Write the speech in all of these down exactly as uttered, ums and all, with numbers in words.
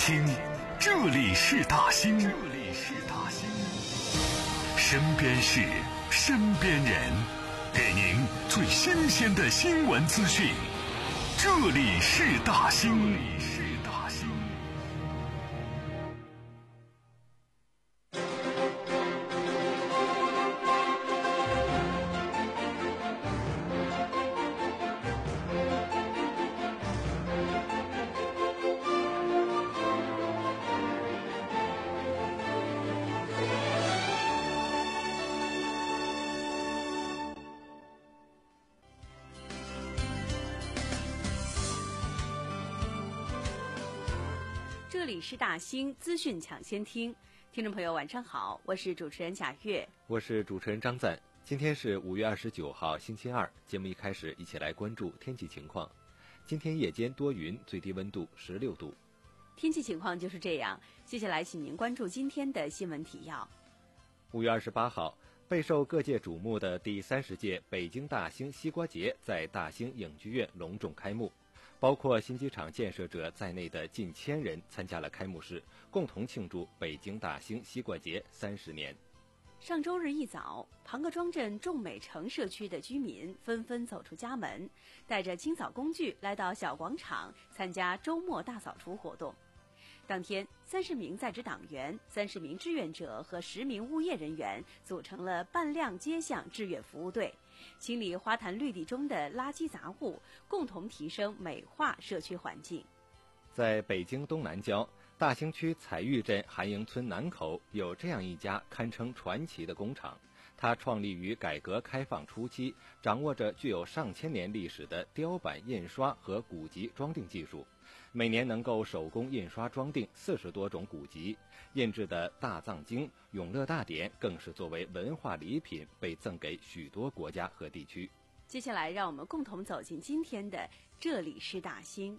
听，这里是大兴，这里是大兴，身边事，身边人，给您最新鲜的新闻资讯。这里是大兴。 这里是大兴资讯抢先听，听众朋友晚上好，我是主持人贾月， 我是主持人张赞。今天是五月二十九号星期二，节目一开始一起来关注天气情况。今天夜间多云，最低温度十六度。 天气情况就是这样，接下来请您关注今天的新闻提要。 五月二十八号，备受各界瞩目的第三十届北京大兴西瓜节在大兴影剧院隆重开幕。包括新机场建设者在内的近千人参加了开幕式，共同庆祝北京大兴西瓜节三十年。 上周日一早，庞各庄镇众美城社区的居民纷纷走出家门，带着清扫工具来到小广场参加周末大扫除活动。当天，三十名在职党员、三十名志愿者和十名物业人员组成了半辆街巷志愿服务队，清理花坛绿地中的垃圾杂物，共同提升美化社区环境。 在北京东南郊大兴区彩玉镇韩营村南口，有这样一家堪称传奇的工厂。它创立于改革开放初期，掌握着具有上千年历史的雕版印刷和古籍装订技术，每年能够手工印刷装订四十多种古籍，印制的大藏经、永乐大典更是作为文化礼品被赠给许多国家和地区。 接下来让我们共同走进今天的这里是大兴。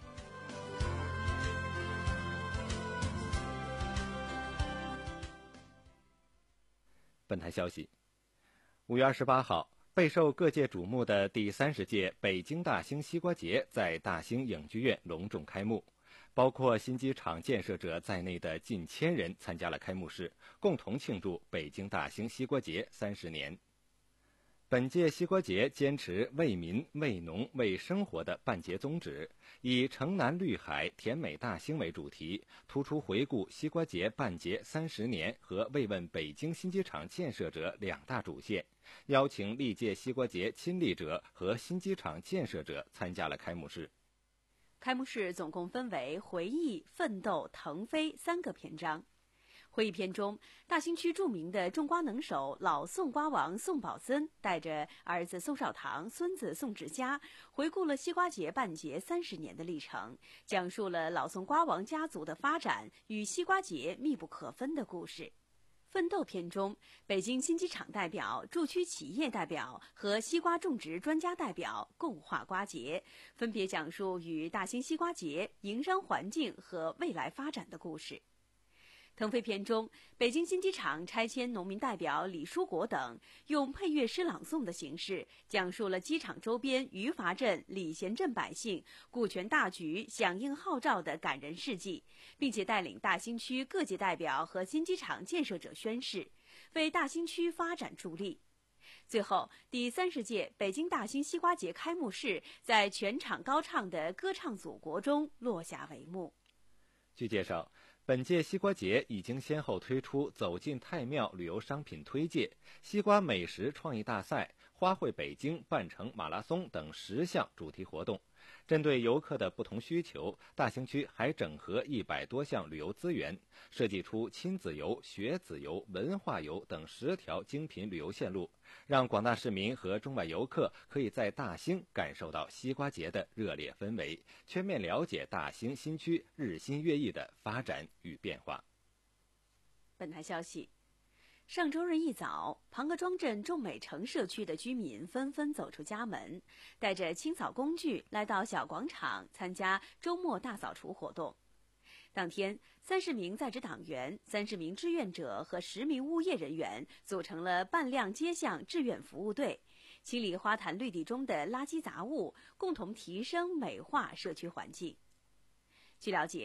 本台消息，五月二十八号，备受各界瞩目的第三十届北京大兴西瓜节在大兴影剧院隆重开幕。包括新机场建设者在内的近千人参加了开幕式，共同庆祝北京大兴西瓜节三十年。本届西瓜节坚持为民、为农、为生活的办节宗旨，以城南绿海、甜美大兴为主题，突出回顾西瓜节办节三十年和慰问北京新机场建设者两大主线，邀请历届西瓜节亲历者和新机场建设者参加了开幕式。 开幕式总共分为回忆、奋斗、腾飞三个篇章。会议篇中，大兴区著名的种瓜能手老宋瓜王宋宝森带着儿子宋少棠、孙子宋志佳，回顾了西瓜节办节三十年的历程，讲述了老宋瓜王家族的发展与西瓜节密不可分的故事。奋斗篇中，北京新机场代表、驻区企业代表和西瓜种植专家代表共话瓜节，分别讲述与大兴西瓜节、营商环境和未来发展的故事。腾飞篇中，北京新机场拆迁农民代表李书国等用配乐诗朗诵的形式，讲述了机场周边余华镇、礼贤镇百姓顾全大局、响应号召的感人事迹，并且带领大兴区各界代表和新机场建设者宣誓，为大兴区发展助力。最后，第三十届北京大兴西瓜节开幕式在全场高唱的歌唱祖国中落下帷幕。 据介绍，本届西瓜节已经先后推出走进太庙旅游商品推介、西瓜美食创意大赛、花卉北京半程马拉松等十项主题活动。针对游客的不同需求，大兴区还整合一百多项旅游资源，设计出亲子游、学子游、文化游等十条精品旅游线路，让广大市民和中外游客可以在大兴感受到西瓜节的热烈氛围，全面了解大兴新区日新月异的发展与变化。 本台消息，上周日一早，庞各庄镇众美城社区的居民纷纷走出家门，带着清扫工具来到小广场参加周末大扫除活动。当天，三十名在职党员、三十名志愿者和十名物业人员组成了半辆街巷志愿服务队，清理花坛绿地中的垃圾杂物，共同提升美化社区环境。据了解，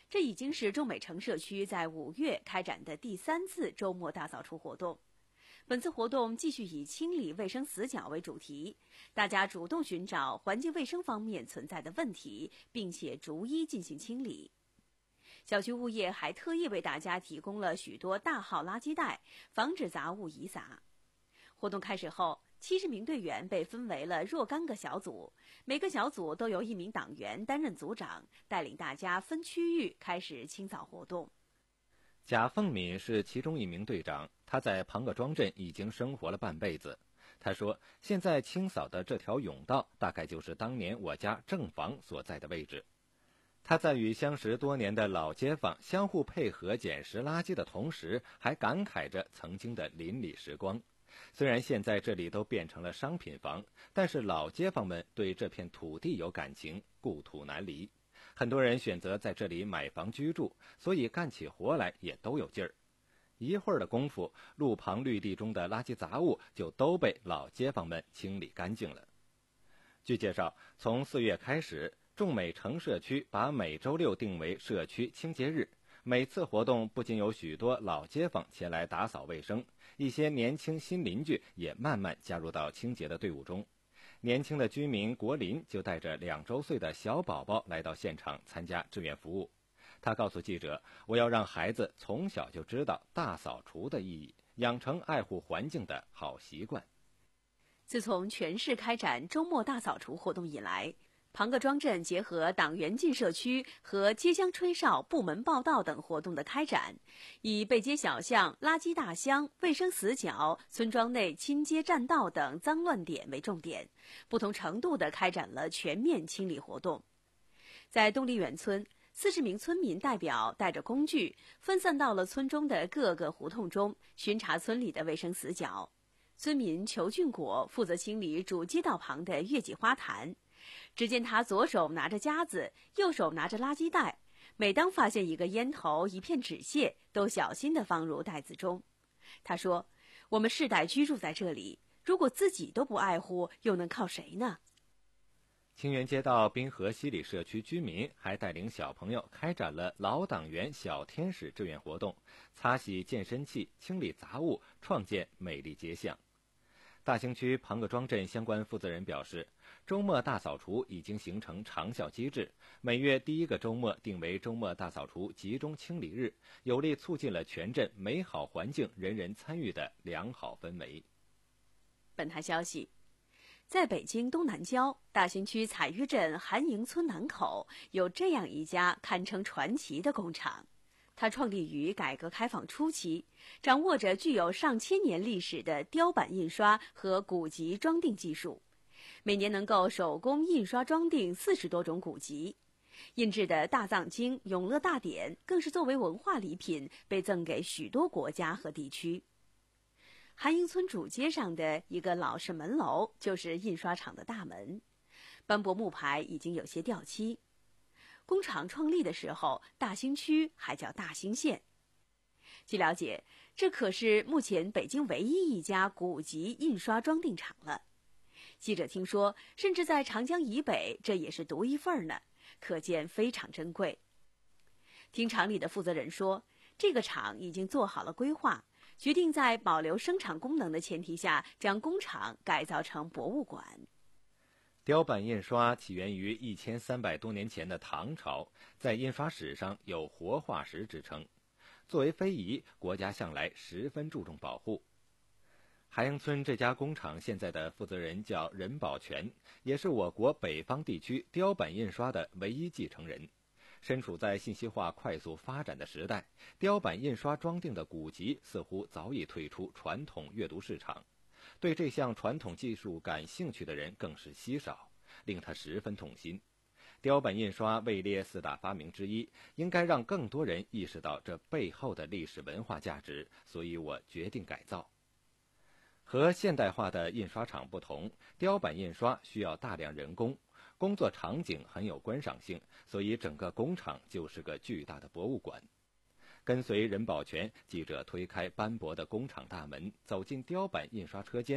这已经是中美城社区在五月开展的第三次周末大扫除活动。本次活动继续以清理卫生死角为主题，大家主动寻找环境卫生方面存在的问题，并且逐一进行清理。小区物业还特意为大家提供了许多大号垃圾袋，防止杂物遗撒。活动开始后，七十名队员被分为了若干个小组，每个小组都由一名党员担任组长，带领大家分区域开始清扫活动。 贾凤敏是其中一名队长，他在庞各庄镇已经生活了半辈子。他说，现在清扫的这条甬道大概就是当年我家正房所在的位置。他在与相识多年的老街坊相互配合捡拾垃圾的同时，还感慨着曾经的邻里时光。虽然现在这里都变成了商品房，但是老街坊们对这片土地有感情，故土难离。很多人选择在这里买房居住，所以干起活来也都有劲儿。一会儿的功夫，路旁绿地中的垃圾杂物就都被老街坊们清理干净了。据介绍，从四月开始，众美城社区把每周六定为社区清洁日。每次活动不仅有许多老街坊前来打扫卫生，一些年轻新邻居也慢慢加入到清洁的队伍中。年轻的居民国林就带着两周岁的小宝宝来到现场参加志愿服务。他告诉记者，我要让孩子从小就知道大扫除的意义，养成爱护环境的好习惯。 自从全市开展周末大扫除活动以来，庞各庄镇结合党员进社区和街乡吹哨、部门报到等活动的开展，以背街小巷、垃圾大箱、卫生死角、村庄内亲街占道等脏乱点为重点，不同程度地开展了全面清理活动。在东丽远村，四十名村民代表带着工具，分散到了村中的各个胡同中，巡查村里的卫生死角。村民裘俊国负责清理主街道旁的月季花坛。只见他左手拿着夹子，右手拿着垃圾袋，每当发现一个烟头、一片纸屑，都小心地放入袋子中。他说，我们世代居住在这里，如果自己都不爱护，又能靠谁呢？ 清源街道滨河西里社区居民还带领小朋友开展了老党员小天使志愿活动，擦洗健身器，清理杂物，创建美丽街巷。大兴区庞各庄镇相关负责人表示，周末大扫除已经形成长效机制，每月第一个周末定为周末大扫除集中清理日，有力促进了全镇美好环境人人参与的良好氛围。 本台消息，在北京东南郊大兴区彩玉镇韩营村南口，有这样一家堪称传奇的工厂。它创立于改革开放初期，掌握着具有上千年历史的雕版印刷和古籍装订技术，每年能够手工印刷装订四十多种古籍。印制的大藏经、永乐大典更是作为文化礼品被赠给许多国家和地区。韩营村主街上的一个老式门楼就是印刷厂的大门，斑驳木牌已经有些掉漆。工厂创立的时候，大兴区还叫大兴县。据了解，这可是目前北京唯一一家古籍印刷装订厂了。记者听说，甚至在长江以北，这也是独一份呢，可见非常珍贵。听厂里的负责人说，这个厂已经做好了规划，决定在保留生产功能的前提下，将工厂改造成博物馆。 雕版印刷起源于一千三百多年前的唐朝，在印刷史上有活化石之称。作为非遗，国家向来十分注重保护。海营村这家工厂现在的负责人叫任宝全，也是我国北方地区雕版印刷的唯一继承人。身处在信息化快速发展的时代，雕版印刷装订的古籍似乎早已退出传统阅读市场。对这项传统技术感兴趣的人更是稀少，令他十分痛心。雕版印刷位列四大发明之一，应该让更多人意识到这背后的历史文化价值，所以我决定改造。和现代化的印刷厂不同，雕版印刷需要大量人工，工作场景很有观赏性，所以整个工厂就是个巨大的博物馆。跟随任宝全，记者推开斑驳的工厂大门，走进雕版印刷车间。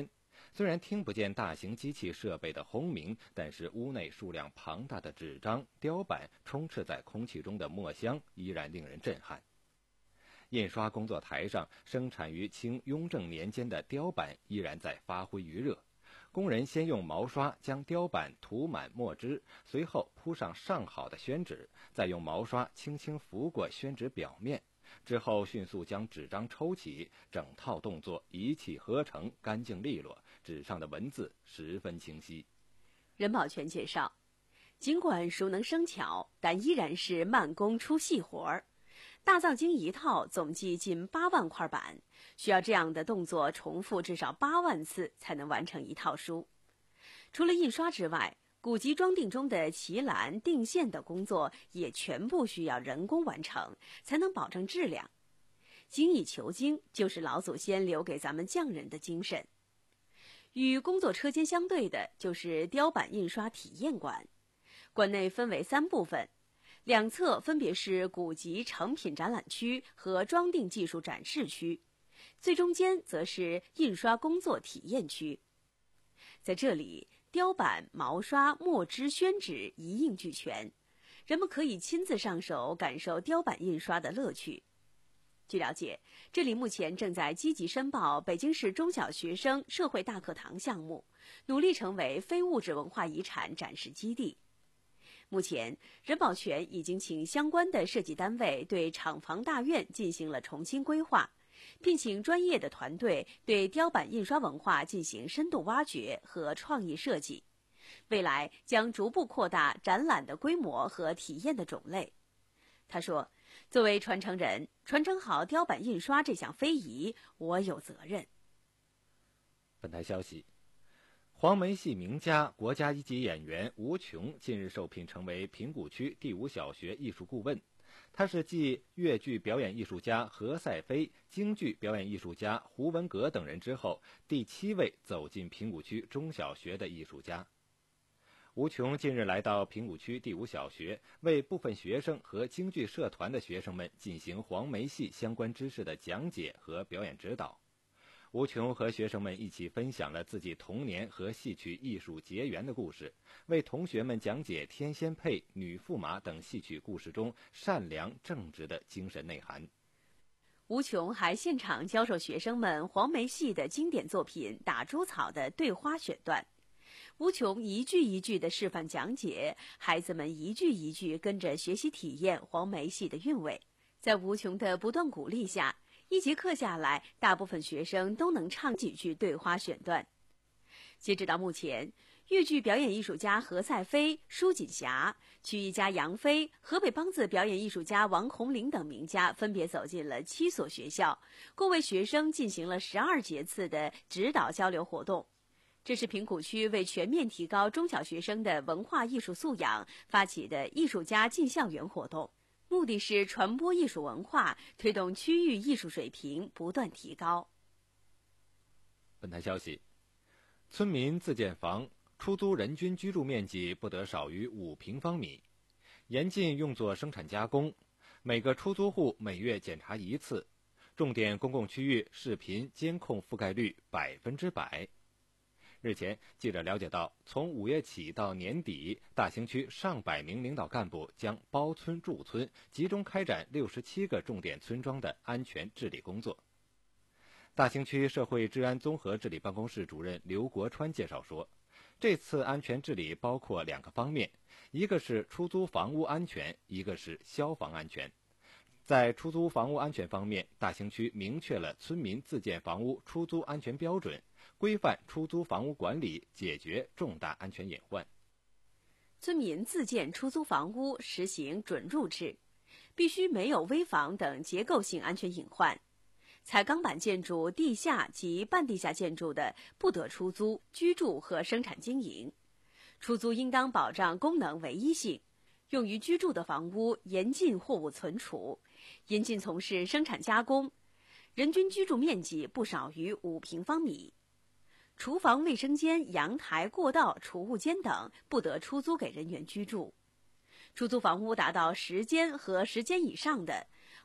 虽然听不见大型机器设备的轰鸣，但是屋内数量庞大的纸张、雕板充斥在空气中的墨香依然令人震撼。印刷工作台上生产于清雍正年间的雕板依然在发挥余热，工人先用毛刷将雕板涂满墨汁，随后铺上上好的宣纸，再用毛刷轻轻拂过宣纸表面，之后迅速将纸张抽起，整套动作一气呵成，干净利落，纸上的文字十分清晰。 任宝全介绍，尽管熟能生巧，但依然是慢工出细活儿。大藏经一套总计近八万块板，需要这样的动作重复至少八万次才能完成一套书。除了印刷之外，古籍装订中的旗栏、定线的工作也全部需要人工完成，才能保证质量。精益求精就是老祖先留给咱们匠人的精神。与工作车间相对的就是雕版印刷体验馆，馆内分为三部分，两侧分别是古籍成品展览区和装订技术展示区，最中间则是印刷工作体验区。在这里，雕版、毛刷、墨汁、宣纸一应俱全，人们可以亲自上手感受雕版印刷的乐趣。据了解，这里目前正在积极申报北京市中小学生社会大课堂项目，努力成为非物质文化遗产展示基地。目前，任宝全已经请相关的设计单位对厂房大院进行了重新规划，聘请专业的团队对雕版印刷文化进行深度挖掘和创意设计。未来将逐步扩大展览的规模和体验的种类。他说，作为传承人，传承好雕版印刷这项非遗，我有责任。 本台消息，黄梅戏名家、国家一级演员吴琼近日受聘成为平谷区第五小学艺术顾问。他是继越剧表演艺术家何赛飞、京剧表演艺术家胡文阁等人之后，第七位走进平谷区中小学的艺术家。吴琼近日来到平谷区第五小学，为部分学生和京剧社团的学生们进行黄梅戏相关知识的讲解和表演指导。吴琼和学生们一起分享了自己童年和戏曲艺术结缘的故事，为同学们讲解天仙配、女驸马等戏曲故事中善良正直的精神内涵。 吴琼还现场教授学生们黄梅戏的经典作品《打猪草》的对花选段。吴琼一句一句的示范讲解，孩子们一句一句跟着学习体验黄梅戏的韵味。在吴琼的不断鼓励下，一节课下来，大部分学生都能唱几句对花选段。截止到目前，豫剧表演艺术家何赛飞、舒锦霞、曲艺家杨飞、河北梆子表演艺术家王红玲等名家分别走进了七所学校，共为学生进行了十二节次的指导交流活动。这是平谷区为全面提高中小学生的文化艺术素养发起的艺术家进校园活动，目的是传播艺术文化，推动区域艺术水平不断提高。 本台消息，村民自建房出租人均居住面积不得少于五平方米，严禁用作生产加工，每个出租户每月检查一次，重点公共区域视频监控覆盖率百分之百。日前，记者了解到，从五月起到年底，大兴区上百名领导干部将包村驻村，集中开展六十七个重点村庄的安全治理工作。大兴区社会治安综合治理办公室主任刘国川介绍说，这次安全治理包括两个方面，一个是出租房屋安全，一个是消防安全。在出租房屋安全方面，大兴区明确了村民自建房屋出租安全标准，规范出租房屋管理，解决重大安全隐患。 村民自建出租房屋实行准入制，必须没有危房等结构性安全隐患。采钢板建筑地下及半地下建筑的，不得出租、居住和生产经营。出租应当保障功能唯一性。用于居住的房屋严禁货物存储，严禁从事生产加工，人均居住面积不少于五平方米。厨房、卫生间、阳台、过道、储物间等不得出租给人员居住。出租房屋达到十间和十间以上的，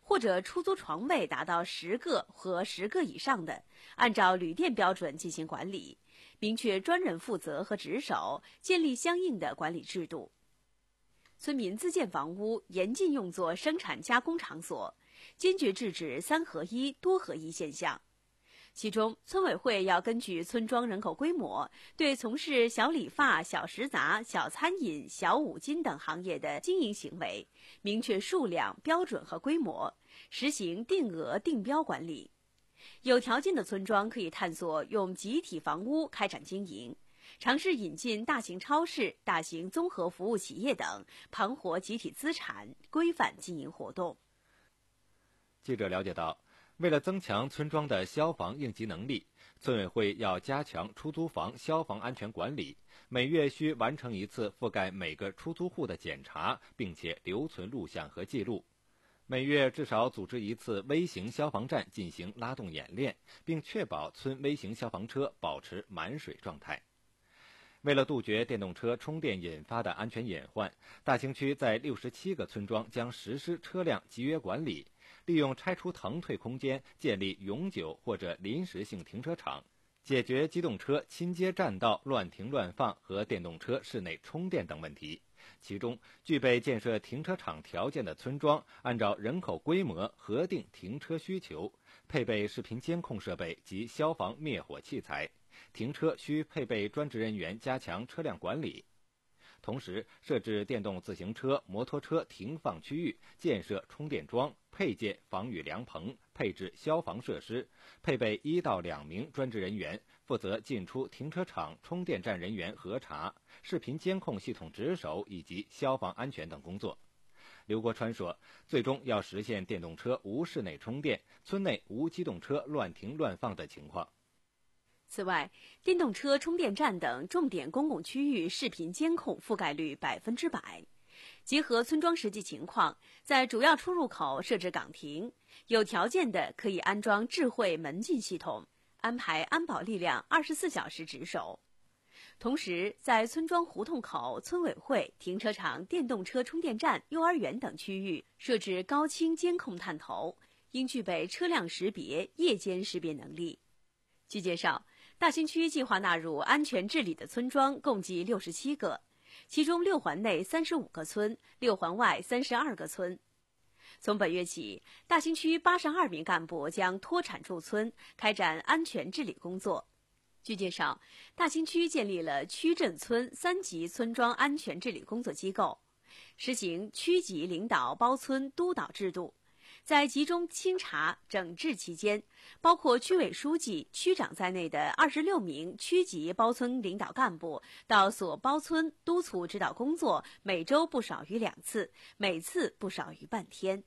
或者出租床位达到十个和十个以上的，按照旅店标准进行管理，明确专人负责和值守，建立相应的管理制度。村民自建房屋严禁用作生产加工场所，坚决制止三合一、多合一现象。其中，村委会要根据村庄人口规模，对从事小理发、小食杂、小餐饮、小五金等行业的经营行为，明确数量、标准和规模，实行定额定标管理。有条件的村庄可以探索用集体房屋开展经营，尝试引进大型超市、大型综合服务企业等，盘活集体资产，规范经营活动。 记者了解到，为了增强村庄的消防应急能力，村委会要加强出租房消防安全管理，每月需完成一次覆盖每个出租户的检查，并且留存录像和记录。每月至少组织一次微型消防站进行拉动演练，并确保村微型消防车保持满水状态。为了杜绝电动车充电引发的安全隐患，大兴区在六十七个村庄将实施车辆集约管理，利用拆除腾退空间建立永久或者临时性停车场，解决机动车亲接占道乱停乱放和电动车室内充电等问题。其中，具备建设停车场条件的村庄，按照人口规模核定停车需求，配备视频监控设备及消防灭火器材。停车需配备专职人员加强车辆管理。同时，设置电动自行车、摩托车停放区域，建设充电桩，配建防雨凉棚，配置消防设施，配备一到两名专职人员，负责进出停车场充电站人员核查、视频监控系统值守以及消防安全等工作。刘国川说，最终要实现电动车无室内充电、村内无机动车乱停乱放的情况。 此外，电动车充电站等重点公共区域视频监控覆盖率百分之百。结合村庄实际情况，在主要出入口设置岗亭，有条件的可以安装智慧门禁系统，安排安保力量二十四小时值守。同时，在村庄胡同口、村委会、停车场、电动车充电站、幼儿园等区域设置高清监控探头，应具备车辆识别、夜间识别能力。据介绍，大兴区计划纳入安全治理的村庄共计六十七个，其中六环内三十五个村，六环外三十二个村。从本月起，大兴区八十二名干部将脱产驻村，开展安全治理工作。据介绍，大兴区建立了区镇村三级村庄安全治理工作机构，实行区级领导包村督导制度。在集中清查整治期间，包括区委书记、区长在内的二十六名区级包村领导干部到所包村督促指导工作，每周不少于两次，每次不少于半天。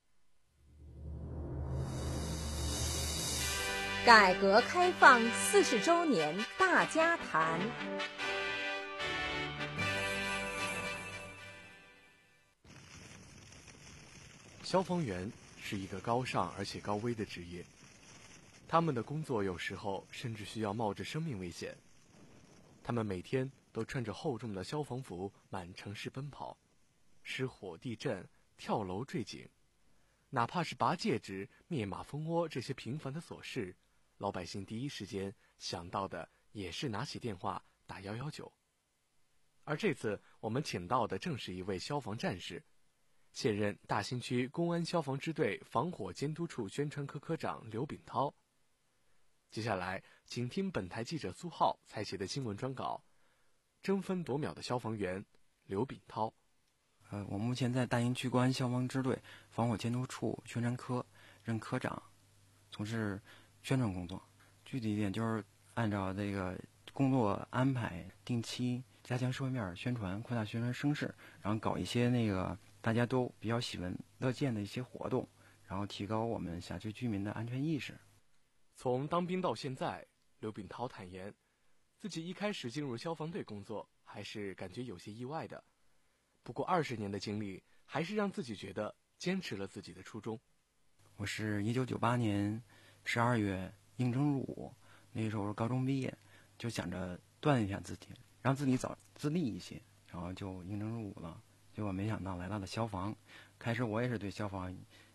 改革开放四十周年大家谈。 消防员是一个高尚而且高危的职业，他们的工作有时候甚至需要冒着生命危险。他们每天都穿着厚重的消防服满城市奔跑，失火、地震、跳楼、坠井，哪怕是拔戒指、灭马蜂窝这些平凡的琐事，老百姓第一时间想到的也是拿起电话打一一九。而这次我们请到的正是一位消防战士，现任大兴区公安消防支队防火监督处宣传科科长刘炳涛。接下来，请听本台记者苏浩采写的新闻专稿：争分夺秒的消防员刘炳涛。 呃，我目前在大兴区公安消防支队防火监督处宣传科任科长，从事宣传工作。具体一点就是按照这个工作安排，定期加强社会面宣传，扩大宣传声势，然后搞一些那个大家都比较喜闻乐见的一些活动，然后提高我们辖区居民的安全意识。 从当兵到现在，刘炳涛坦言，自己一开始进入消防队工作还是感觉有些意外的，不过二十年的经历还是让自己觉得坚持了自己的初衷。 我是一九九八年十二月应征入伍，那时候是高中毕业，就想着锻炼一下自己，让自己早自立一些，然后就应征入伍了。结果没想到来到了消防，开始我也是对消防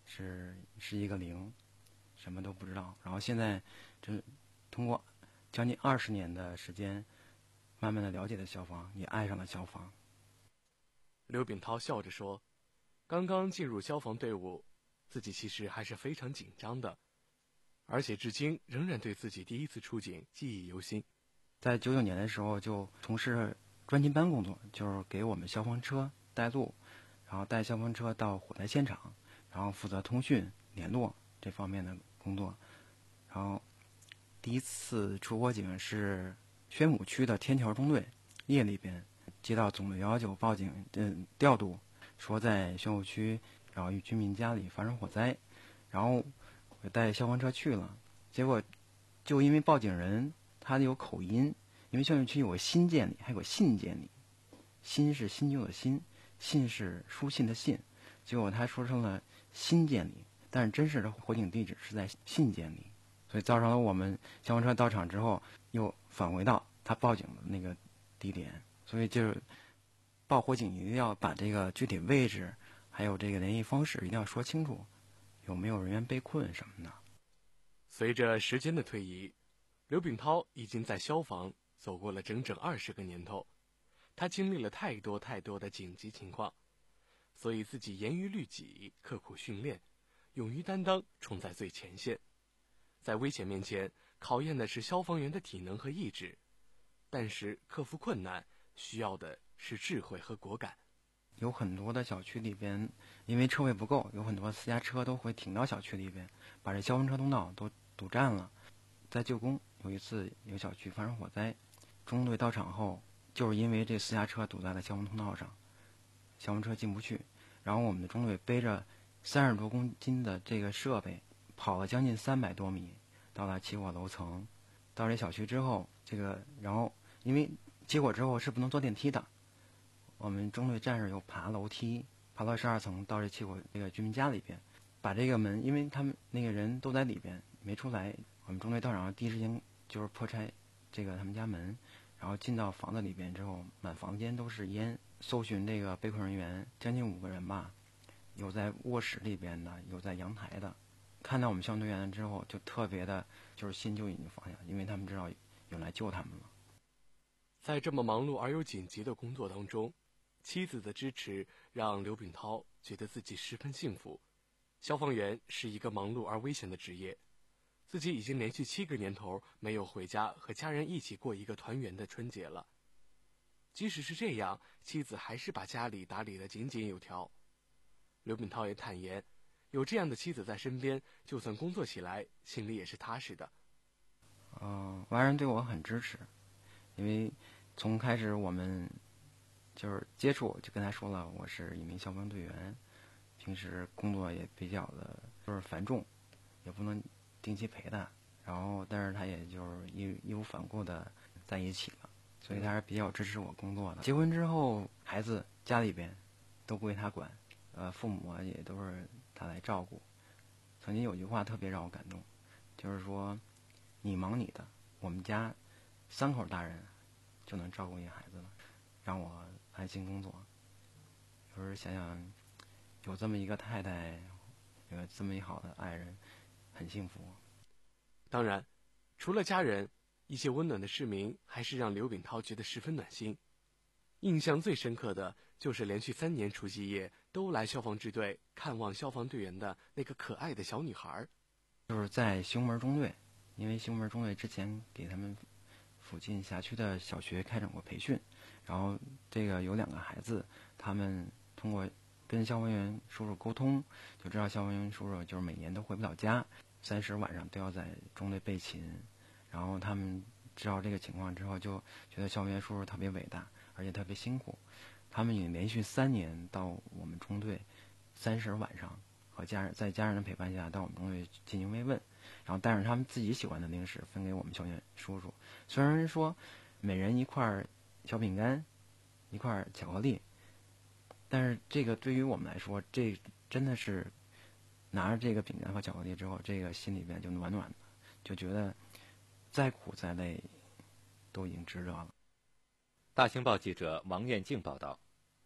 是是一个零，什么都不知道。然后现在这通过将近二十年的时间，慢慢的了解了消防，也爱上了消防。 刘秉涛笑着说，刚刚进入消防队伍，自己其实还是非常紧张的，而且至今仍然对自己第一次出警记忆犹新。 在九九年的时候就从事专勤班工作，就是给我们消防车带路，然后带消防车到火灾现场，然后负责通讯联络这方面的工作。然后第一次出火警是宣武区的天桥中队夜里边接到总队幺幺九报警，嗯，调度说在宣武区然后一居民家里发生火灾，然后我带消防车去了，结果就因为报警人他有口音，因为宣武区有个新建里，还有个信建里，新是新旧的新，信是书信的信，结果他说成了新建里，但是真实的火警地址是在信建里，所以造成了我们消防车到场之后又返回到他报警的那个地点，所以就是报火警一定要把这个具体位置还有这个联系方式一定要说清楚，有没有人员被困什么的。 随着时间的推移，刘秉涛已经在消防走过了整整二十个年头，他经历了太多太多的紧急情况，所以自己严于律己，刻苦训练，勇于担当，冲在最前线。在危险面前，考验的是消防员的体能和意志，但是克服困难需要的是智慧和果敢。 有很多的小区里边，因为车位不够，有很多私家车都会停到小区里边，把这消防车通道都堵占了。在旧宫有一次，有个小区发生火灾，中队到场后，就是因为这私家车堵在了消防通道上，消防车进不去，然后我们的中队背着三十多公斤的这个设备，跑了将近三百多米，到达起火楼层。到这小区之后，这个然后因为起火之后是不能坐电梯的，我们中队战士又爬楼梯，爬到十二层到这起火这个居民家里边，把这个门，因为他们那个人都在里边没出来，我们中队到场第一时间就是破拆这个他们家门，然后进到房子里边之后，满房间都是烟，搜寻这个被困人员将近五个人吧，有在卧室里边的，有在阳台的。看到我们消防队员之后，就特别的，就是心就已经放下，因为他们知道有人来救他们了。 在这么忙碌而又紧急的工作当中，妻子的支持让刘秉涛觉得自己十分幸福。消防员是一个忙碌而危险的职业，自己已经连续七个年头没有回家和家人一起过一个团圆的春节了。即使是这样，妻子还是把家里打理得井井有条。刘秉涛也坦言，有这样的妻子在身边，就算工作起来心里也是踏实的。 嗯、呃，外人对我很支持，因为从开始我们就是接触，就跟他说了，我是一名消防队员，平时工作也比较的就是繁重，也不能定期陪他，然后但是他也就是义义无反顾的在一起了，所以他是比较支持我工作的。结婚之后，孩子家里边都归他管，呃，父母也都是他来照顾。曾经有句话特别让我感动，就是说，你忙你的，我们家三口大人就能照顾你孩子了，让我安心工作。有时候想想，有这么一个太太，有这么一好的爱人，很幸福。 当然，除了家人，一些温暖的市民还是让刘秉涛觉得十分暖心。印象最深刻的就是连续三年除夕夜都来消防支队看望消防队员的那个可爱的小女孩。 就是在西红门中队，因为西红门中队之前给他们附近辖区的小学开展过培训，然后这个有两个孩子，他们通过跟消防员叔叔沟通，就知道消防员叔叔就是每年都回不了家，三十晚上都要在中队备勤，然后他们知道这个情况之后，就觉得消防员叔叔特别伟大，而且特别辛苦。他们也连续三年到我们中队，三十晚上和家人在家人的陪伴下到我们中队进行慰问，然后带着他们自己喜欢的零食分给我们消防员叔叔。虽然说每人一块小饼干，一块巧克力，但是这个对于我们来说，这真的是拿着这个饼干和巧克力之后，这个心里边就暖暖的，就觉得再苦再累都已经值得了。 大清报记者王艳静报道。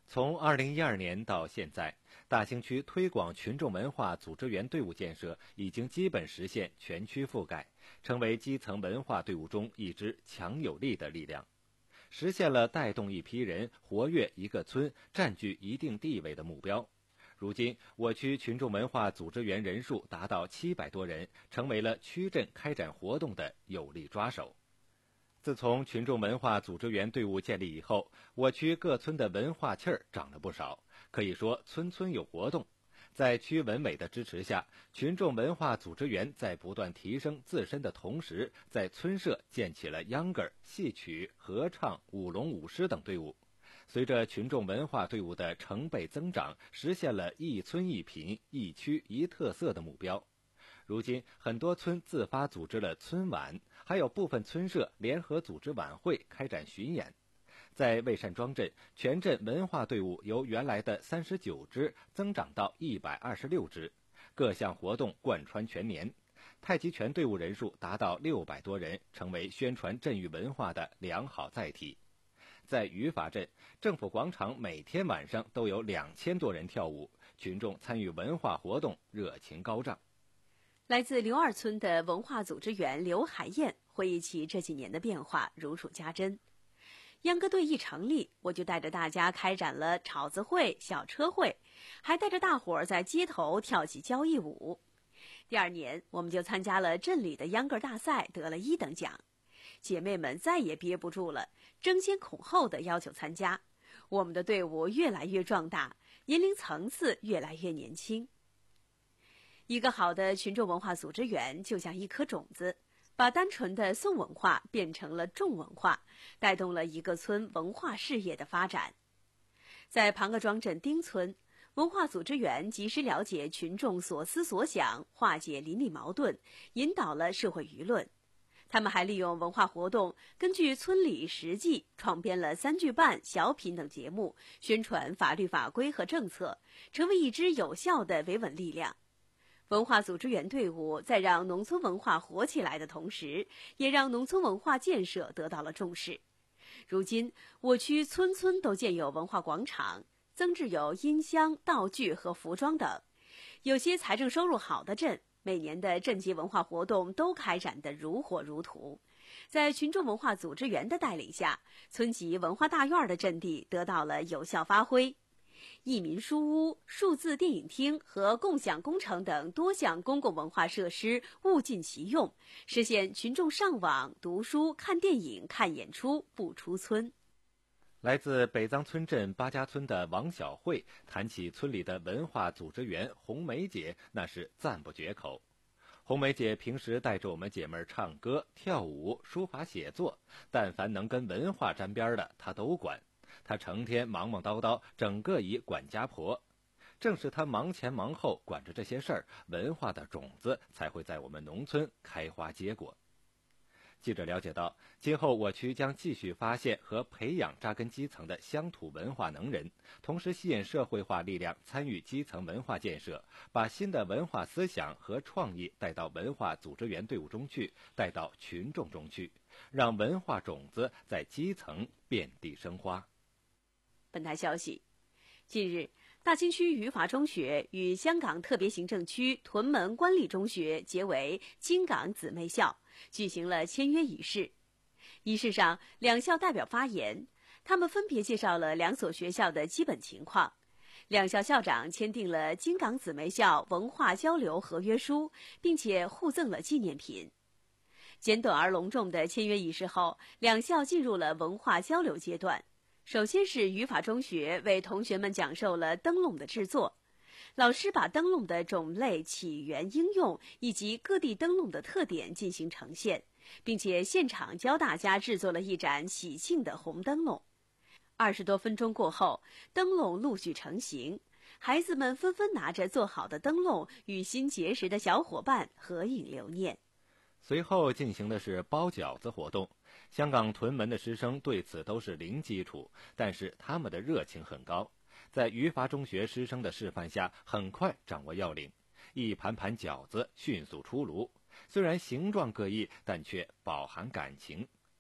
从二零一二年到现在，大兴区推广群众文化组织员队伍建设已经基本实现全区覆盖，成为基层文化队伍中一支强有力的力量，实现了带动一批人活跃一个村、占据一定地位的目标。如今，我区群众文化组织员人数达到七百多人，成为了区镇开展活动的有力抓手。自从群众文化组织员队伍建立以后，我区各村的文化气儿长了不少，可以说村村有活动。在区文委的支持下，群众文化组织员在不断提升自身的同时，在村社建起了秧歌、戏曲、合唱、舞龙舞狮等队伍。随着群众文化队伍的成倍增长，实现了一村一品、一区一特色的目标。如今，很多村自发组织了村晚，还有部分村社联合组织晚会，开展巡演。在魏山庄镇，全镇文化队伍由原来的三十九支增长到一百二十六支，各项活动贯穿全年。太极拳队伍人数达到六百多人，成为宣传镇域文化的良好载体。在余法镇，政府广场每天晚上都有两千多人跳舞，群众参与文化活动热情高涨。 来自刘二村的文化组织员刘海燕回忆起这几年的变化，如数家珍。秧歌队一成立，我就带着大家开展了炒子会、小车会，还带着大伙儿在街头跳起交谊舞。第二年，我们就参加了镇里的秧歌大赛，得了一等奖。姐妹们再也憋不住了，争先恐后的要求参加。我们的队伍越来越壮大，年龄层次越来越年轻。一个好的群众文化组织员就像一颗种子，把单纯的宋文化变成了重文化，带动了一个村文化事业的发展。在庞各庄镇丁村，文化组织员及时了解群众所思所想，化解邻里矛盾，引导了社会舆论。他们还利用文化活动，根据村里实际创编了三句半、小品等节目，宣传法律法规和政策，成为一支有效的维稳力量。文化组织员队伍在让农村文化活起来的同时，也让农村文化建设得到了重视。如今，我区村村都建有文化广场，增置有音箱、道具和服装等。有些财政收入好的镇，每年的镇级文化活动都开展得如火如荼。在群众文化组织员的带领下，村级文化大院的阵地得到了有效发挥。益民书屋、数字电影厅和共享工程等多项公共文化设施物尽其用，实现群众上网、读书、看电影、看演出不出村。 来自北藏村镇八家村的王小慧谈起村里的文化组织员红梅姐，那是赞不绝口。红梅姐平时带着我们姐妹儿唱歌、跳舞、书法写作，但凡能跟文化沾边的，她都管。她成天忙忙叨叨，整个一管家婆。正是她忙前忙后管着这些事儿，文化的种子才会在我们农村开花结果。记者了解到，今后我区将继续发现和培养扎根基层的乡土文化能人，同时吸引社会化力量参与基层文化建设，把新的文化思想和创意带到文化组织员队伍中去，带到群众中去，让文化种子在基层遍地生花。 本台消息，近日，大兴区余华中学与香港特别行政区屯门官立中学结为京港姊妹校，举行了签约仪式。仪式上，两校代表发言，他们分别介绍了两所学校的基本情况。两校校长签订了京港姊妹校文化交流合约书，并且互赠了纪念品。简短而隆重的签约仪式后，两校进入了文化交流阶段。首先是余法中学为同学们讲授了灯笼的制作，老师把灯笼的种类、起源、应用以及各地灯笼的特点进行呈现，并且现场教大家制作了一盏喜庆的红灯笼。二十多分钟过后，灯笼陆续成型，孩子们纷纷拿着做好的灯笼与新结识的小伙伴合影留念。 随后进行的是包饺子活动，香港屯门的师生对此都是零基础，但是他们的热情很高，在余华中学师生的示范下，很快掌握要领，一盘盘饺子迅速出炉，虽然形状各异，但却饱含感情。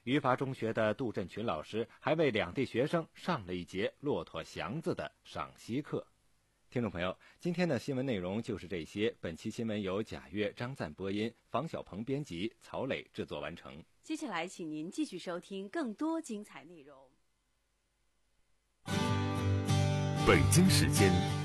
余华中学的杜振群老师还为两地学生上了一节骆驼祥子的赏析课。听众朋友，今天的新闻内容就是这些。本期新闻由贾越、张赞播音，房小鹏编辑，曹磊制作完成。 接下来，请您继续收听更多精彩内容。 北京时间